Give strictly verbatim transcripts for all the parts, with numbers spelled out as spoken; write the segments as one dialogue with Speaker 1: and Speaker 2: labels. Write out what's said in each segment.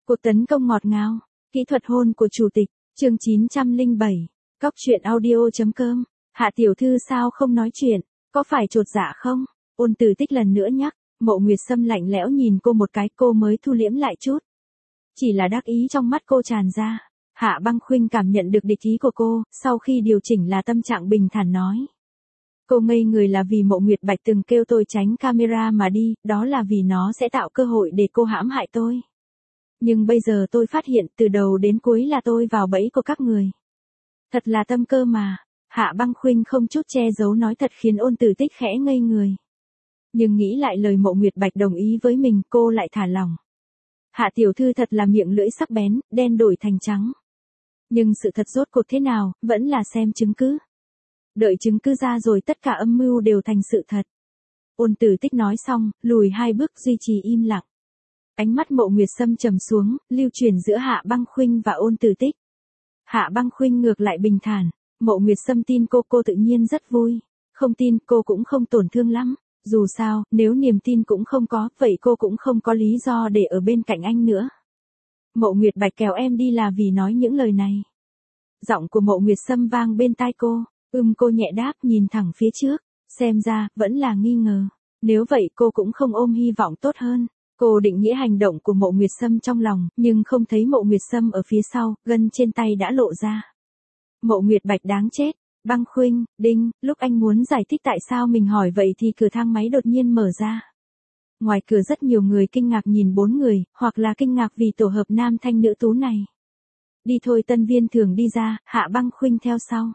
Speaker 1: Cuộc tấn công ngọt ngào, kỹ thuật hôn của chủ tịch, chương chín trăm lẻ bảy, cóc truyện audio chấm com, Hạ tiểu thư sao không nói chuyện, có phải chột dạ không? Ôn Tử Tích lần nữa nhắc, Mộ Nguyệt Sâm lạnh lẽo nhìn cô một cái, cô mới thu liễm lại chút. Chỉ là đắc ý trong mắt cô tràn ra. Hạ Băng Khuynh cảm nhận được địch ý của cô, sau khi điều chỉnh là tâm trạng bình thản nói. Cô ngây người là vì Mộ Nguyệt Bạch từng kêu tôi tránh camera mà đi, đó là vì nó sẽ tạo cơ hội để cô hãm hại tôi. Nhưng bây giờ tôi phát hiện từ đầu đến cuối là tôi vào bẫy của các người. Thật là tâm cơ mà. Hạ Băng Khuynh không chút che giấu nói thật khiến Ôn Tử Tích khẽ ngây người. Nhưng nghĩ lại lời Mộ Nguyệt Bạch đồng ý với mình, cô lại thả lỏng. Hạ tiểu thư thật là miệng lưỡi sắc bén, đen đổi thành trắng. Nhưng sự thật rốt cuộc thế nào, vẫn là xem chứng cứ. Đợi chứng cứ ra rồi tất cả âm mưu đều thành sự thật. Ôn Tử Tích nói xong, lùi hai bước duy trì im lặng. Ánh mắt Mộ Nguyệt Sâm trầm xuống, lưu chuyển giữa Hạ Băng Khuynh và Ôn Tử Tích. Hạ Băng Khuynh ngược lại bình thản, Mộ Nguyệt Sâm tin cô, cô tự nhiên rất vui. Không tin, cô cũng không tổn thương lắm. Dù sao, nếu niềm tin cũng không có, vậy cô cũng không có lý do để ở bên cạnh anh nữa. Mộ Nguyệt Bạch kéo em đi là vì nói những lời này. Giọng của Mộ Nguyệt Sâm vang bên tai cô, ưm cô nhẹ đáp nhìn thẳng phía trước, xem ra, vẫn là nghi ngờ. Nếu vậy cô cũng không ôm hy vọng tốt hơn. Cô định nghĩa hành động của Mộ Nguyệt Sâm trong lòng, nhưng không thấy Mộ Nguyệt Sâm ở phía sau, gân trên tay đã lộ ra. Mộ Nguyệt Bạch đáng chết. Băng Khuynh, đinh, lúc anh muốn giải thích tại sao mình hỏi vậy thì cửa thang máy đột nhiên mở ra. Ngoài cửa rất nhiều người kinh ngạc nhìn bốn người, hoặc là kinh ngạc vì tổ hợp nam thanh nữ tú này. Đi thôi, Tân Viên thường đi ra, Hạ Băng Khuynh theo sau.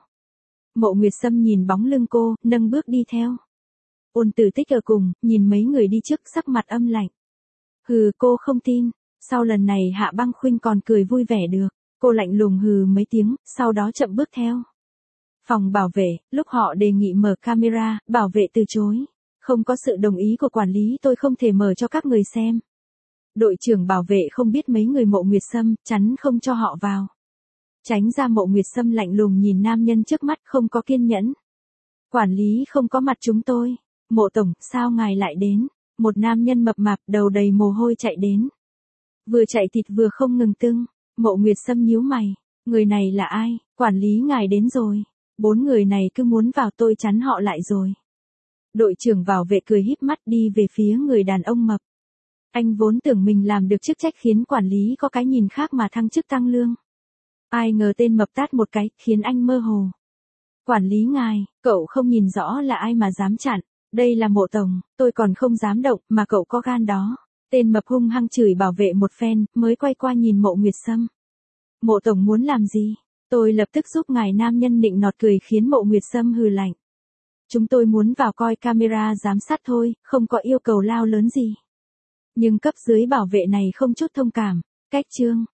Speaker 1: Mộ Nguyệt Sâm nhìn bóng lưng cô, nâng bước đi theo. Ôn Tử Tích ở cùng, nhìn mấy người đi trước sắc mặt âm lạnh. Hừ, cô không tin, sau lần này Hạ Băng Khuynh còn cười vui vẻ được, cô lạnh lùng hừ mấy tiếng, sau đó chậm bước theo. Phòng bảo vệ, lúc họ đề nghị mở camera, bảo vệ từ chối. Không có sự đồng ý của quản lý tôi không thể mở cho các người xem. Đội trưởng bảo vệ không biết mấy người Mộ Nguyệt Sâm, chắn không cho họ vào. Tránh ra. Mộ Nguyệt Sâm lạnh lùng nhìn nam nhân trước mắt không có kiên nhẫn. Quản lý không có mặt chúng tôi. Mộ tổng, sao ngài lại đến? Một nam nhân mập mạp đầu đầy mồ hôi chạy đến. Vừa chạy thịt vừa không ngừng tưng. Mộ Nguyệt Sâm nhíu mày. Người này là ai? Quản lý ngài đến rồi. Bốn người này cứ muốn vào, tôi chắn họ lại rồi. Đội trưởng bảo vệ cười híp mắt đi về phía người đàn ông mập. Anh vốn tưởng mình làm được chức trách khiến quản lý có cái nhìn khác mà thăng chức tăng lương. Ai ngờ tên mập tát một cái, khiến anh mơ hồ. Quản lý ngài, cậu không nhìn rõ là ai mà dám chặn. Đây là Mộ tổng, tôi còn không dám động, mà cậu có gan đó. Tên mập hung hăng chửi bảo vệ một phen, mới quay qua nhìn Mộ Nguyệt Sâm. Mộ tổng muốn làm gì? Tôi lập tức giúp ngài. Nam nhân nịnh nọt cười khiến Mộ Nguyệt Sâm hừ lạnh. Chúng tôi muốn vào coi camera giám sát thôi, không có yêu cầu lao lớn gì. Nhưng cấp dưới bảo vệ này không chút thông cảm. Cách chương.